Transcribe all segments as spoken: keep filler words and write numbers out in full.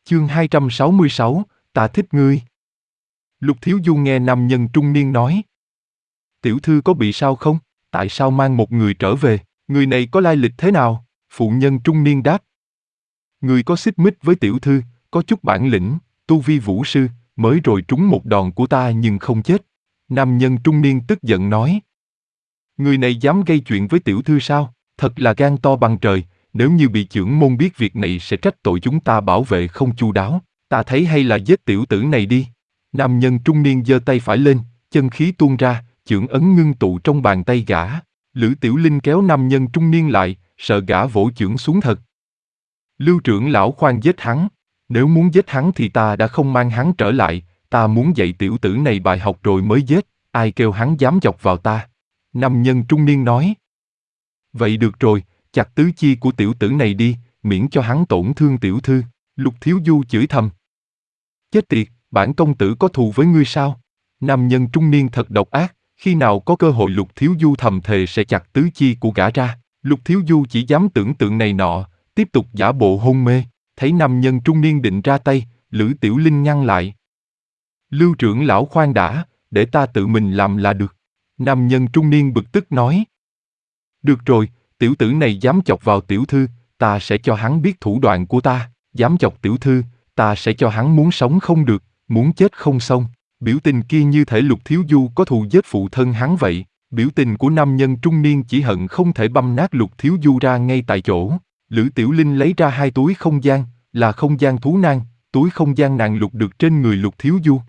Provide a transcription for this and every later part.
Chương hai trăm sáu mươi sáu, ta thích ngươi. Lục Thiếu Du nghe nam nhân trung niên nói. Tiểu thư có bị sao không? Tại sao mang một người trở về? Người này có lai lịch thế nào? Phụ nhân trung niên đáp. Người có xích mích với tiểu thư, có chút bản lĩnh, tu vi vũ sư, mới rồi trúng một đòn của ta nhưng không chết. Nam nhân trung niên tức giận nói. Người này dám gây chuyện với tiểu thư sao? Thật là gan to bằng trời, nếu như bị chưởng môn biết việc này sẽ trách tội chúng ta bảo vệ không chu đáo. Ta thấy hay là giết tiểu tử này đi. Nam nhân trung niên giơ tay phải lên, chân khí tuôn ra, chưởng ấn ngưng tụ trong bàn tay gã. Lữ Tiểu Linh kéo nam nhân trung niên lại, sợ gã vỗ chưởng xuống thật. Lưu trưởng lão khoan giết hắn. Nếu muốn giết hắn thì ta đã không mang hắn trở lại, ta muốn dạy tiểu tử này bài học rồi mới giết, ai kêu hắn dám chọc vào ta. Nam nhân trung niên nói. Vậy được rồi, chặt tứ chi của tiểu tử này đi, miễn cho hắn tổn thương tiểu thư. Lục Thiếu Du chửi thầm. Chết tiệt, bản công tử có thù với ngươi sao? Nam nhân trung niên thật độc ác, khi nào có cơ hội Lục Thiếu Du thầm thề sẽ chặt tứ chi của gã ra. Lục Thiếu Du chỉ dám tưởng tượng này nọ, tiếp tục giả bộ hôn mê. Thấy nam nhân trung niên định ra tay, Lữ Tiểu Linh ngăn lại. Lưu trưởng lão khoan đã, để ta tự mình làm là được. Nam nhân trung niên bực tức nói. Được rồi, tiểu tử này dám chọc vào tiểu thư, ta sẽ cho hắn biết thủ đoạn của ta. Dám chọc tiểu thư, ta sẽ cho hắn muốn sống không được, muốn chết không xong. Biểu tình kia như thể Lục Thiếu Du có thù giết phụ thân hắn vậy. Biểu tình của nam nhân trung niên chỉ hận không thể băm nát Lục Thiếu Du ra ngay tại chỗ. Lữ Tiểu Linh lấy ra hai túi không gian, là không gian thú nang, túi không gian nàng lục được trên người Lục Thiếu Du.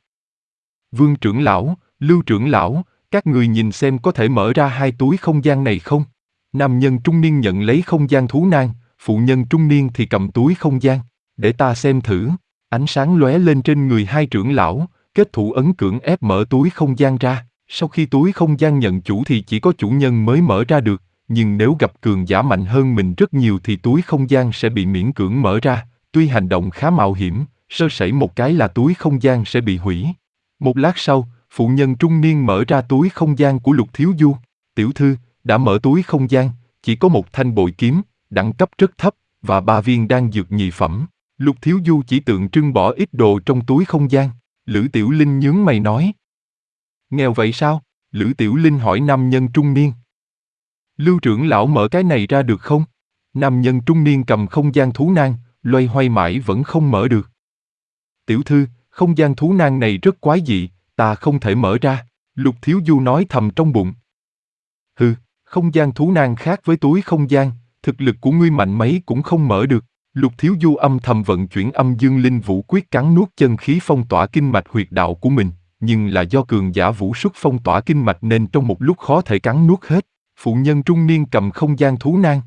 Vương trưởng lão, Lưu trưởng lão, các người nhìn xem có thể mở ra hai túi không gian này không? Nam nhân trung niên nhận lấy không gian thú nang, phụ nhân trung niên thì cầm túi không gian. Để ta xem thử. Ánh sáng lóe lên trên người hai trưởng lão, kết thủ ấn cưỡng ép mở túi không gian ra. Sau khi túi không gian nhận chủ thì chỉ có chủ nhân mới mở ra được, nhưng nếu gặp cường giả mạnh hơn mình rất nhiều thì túi không gian sẽ bị miễn cưỡng mở ra. Tuy hành động khá mạo hiểm, sơ sẩy một cái là túi không gian sẽ bị hủy. Một lát sau, phụ nhân trung niên mở ra túi không gian của Lục Thiếu Du. Tiểu thư, đã mở túi không gian, chỉ có một thanh bội kiếm, đẳng cấp rất thấp, và ba viên đan dược nhị phẩm. Lục Thiếu Du chỉ tượng trưng bỏ ít đồ trong túi không gian. Lữ Tiểu Linh nhướng mày nói. Nghèo vậy sao? Lữ Tiểu Linh hỏi nam nhân trung niên. Lưu trưởng lão mở cái này ra được không? Nam nhân trung niên cầm không gian thú nang, loay hoay mãi vẫn không mở được. Tiểu thư, không gian thú nang này rất quái dị, ta không thể mở ra. Lục Thiếu Du nói thầm trong bụng. Hừ, không gian thú nang khác với túi không gian, thực lực của ngươi mạnh mấy cũng không mở được. Lục Thiếu Du âm thầm vận chuyển âm dương linh vũ quyết cắn nuốt chân khí phong tỏa kinh mạch huyệt đạo của mình, nhưng là do cường giả vũ xuất phong tỏa kinh mạch nên trong một lúc khó thể cắn nuốt hết. Phụ nhân trung niên cầm không gian thú nang.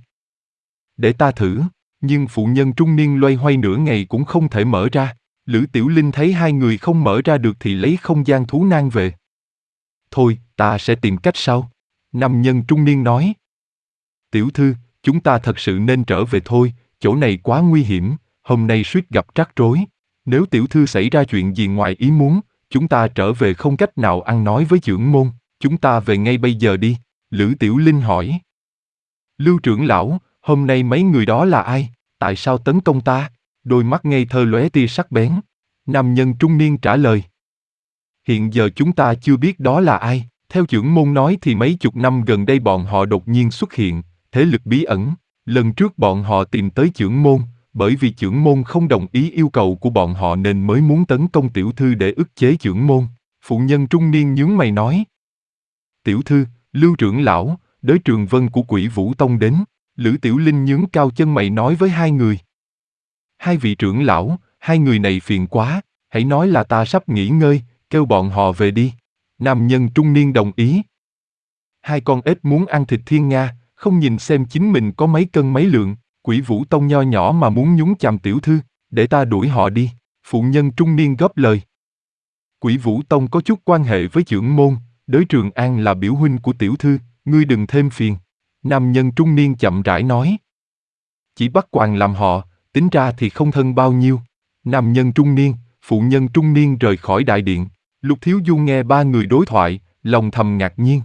Để ta thử, nhưng phụ nhân trung niên loay hoay nửa ngày cũng không thể mở ra. Lữ Tiểu Linh thấy hai người không mở ra được thì lấy không gian thú nang về. Thôi, ta sẽ tìm cách sau. Nam nhân trung niên nói. Tiểu thư, chúng ta thật sự nên trở về thôi, chỗ này quá nguy hiểm, hôm nay suýt gặp rắc rối. Nếu tiểu thư xảy ra chuyện gì ngoài ý muốn, chúng ta trở về không cách nào ăn nói với trưởng môn, chúng ta về ngay bây giờ đi. Lữ Tiểu Linh hỏi. Lưu trưởng lão, hôm nay mấy người đó là ai? Tại sao tấn công ta? Đôi mắt ngây thơ lóe tia sắc bén. Nam nhân trung niên trả lời. Hiện giờ chúng ta chưa biết đó là ai. Theo trưởng môn nói thì mấy chục năm gần đây bọn họ đột nhiên xuất hiện, thế lực bí ẩn. Lần trước bọn họ tìm tới trưởng môn, bởi vì trưởng môn không đồng ý yêu cầu của bọn họ nên mới muốn tấn công tiểu thư để ức chế trưởng môn. Phụ nhân trung niên nhướng mày nói. Tiểu thư, Lưu trưởng lão, đới Trường Vân của Quỷ Vũ Tông đến. Lữ Tiểu Linh nhướng cao chân mày nói với hai người. Hai vị trưởng lão, hai người này phiền quá, hãy nói là ta sắp nghỉ ngơi, kêu bọn họ về đi. Nam nhân trung niên đồng ý. Hai con ếch muốn ăn thịt thiên nga, không nhìn xem chính mình có mấy cân mấy lượng, Quỷ Vũ Tông nho nhỏ mà muốn nhúng chàm tiểu thư, để ta đuổi họ đi. Phụ nhân trung niên góp lời. Quỷ Vũ Tông có chút quan hệ với trưởng môn, Đới Trường An là biểu huynh của tiểu thư, ngươi đừng thêm phiền. Nam nhân trung niên chậm rãi nói. Chỉ bắt quàng làm họ, tính ra thì không thân bao nhiêu. Nam nhân trung niên, phụ nhân trung niên rời khỏi đại điện. Lục Thiếu Du nghe ba người đối thoại, lòng thầm ngạc nhiên.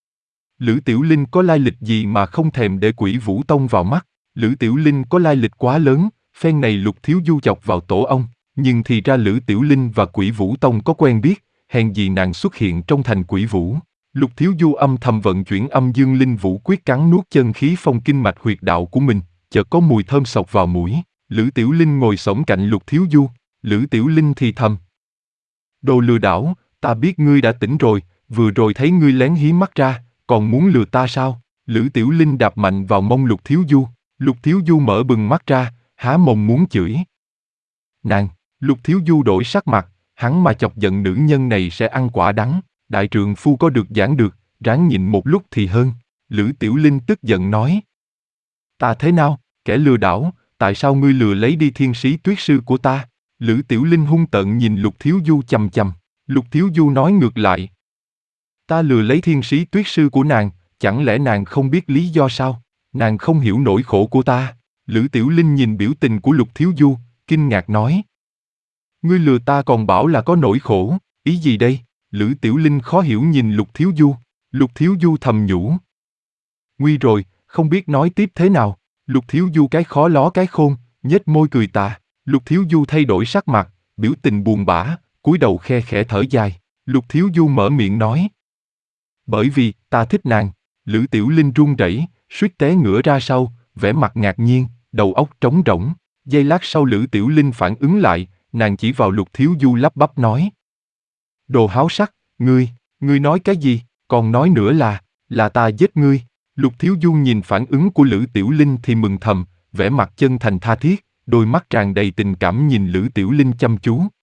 Lữ Tiểu Linh có lai lịch gì mà không thèm để Quỷ Vũ Tông vào mắt? Lữ Tiểu Linh có lai lịch quá lớn, phen này Lục Thiếu Du chọc vào tổ ông, Nhưng thì ra Lữ Tiểu Linh và Quỷ Vũ Tông có quen biết, hèn gì nàng xuất hiện trong thành Quỷ Vũ. Lục Thiếu Du âm thầm vận chuyển âm dương linh vũ quyết cắn nuốt chân khí phong kinh mạch huyệt đạo của mình, chợt có mùi thơm sộc vào mũi. Lữ Tiểu Linh ngồi xổm cạnh Lục Thiếu Du, Lữ Tiểu Linh thì thầm: Đồ lừa đảo, ta biết ngươi đã tỉnh rồi, vừa rồi thấy ngươi lén hí mắt ra, còn muốn lừa ta sao? Lữ Tiểu Linh đạp mạnh vào mông Lục Thiếu Du, Lục Thiếu Du mở bừng mắt ra, há mồm muốn chửi. Nàng, Lục Thiếu Du đổi sắc mặt, hắn mà chọc giận nữ nhân này sẽ ăn quả đắng, đại trượng phu có được giảng được, ráng nhịn một lúc thì hơn. Lữ Tiểu Linh tức giận nói: Ta thế nào, kẻ lừa đảo, tại sao ngươi lừa lấy đi thiên sĩ tuyết sư của ta? Lữ Tiểu Linh hung tợn nhìn Lục Thiếu Du chằm chằm, Lục Thiếu Du nói ngược lại: Ta lừa lấy thiên sĩ tuyết sư của nàng, chẳng lẽ nàng không biết lý do sao? Nàng không hiểu nỗi khổ của ta. Lữ Tiểu Linh nhìn biểu tình của Lục Thiếu Du, kinh ngạc nói: Ngươi lừa ta còn bảo là có nỗi khổ, ý gì đây? Lữ Tiểu Linh khó hiểu nhìn Lục Thiếu Du, Lục Thiếu Du thầm nhủ: Nguy rồi, không biết nói tiếp thế nào. Lục Thiếu Du cái khó ló cái khôn, nhếch môi cười tà. Lục Thiếu Du thay đổi sắc mặt, biểu tình buồn bã, cúi đầu khe khẽ thở dài. Lục Thiếu Du mở miệng nói: Bởi vì, ta thích nàng. Lữ Tiểu Linh run rẩy, suýt té ngửa ra sau, vẻ mặt ngạc nhiên, đầu óc trống rỗng. Giây lát sau Lữ Tiểu Linh phản ứng lại, nàng chỉ vào Lục Thiếu Du lắp bắp nói: Đồ háo sắc, ngươi, ngươi nói cái gì, còn nói nữa là, là ta giết ngươi. Lục Thiếu Du nhìn phản ứng của Lữ Tiểu Linh thì mừng thầm, vẻ mặt chân thành tha thiết, đôi mắt tràn đầy tình cảm nhìn Lữ Tiểu Linh chăm chú.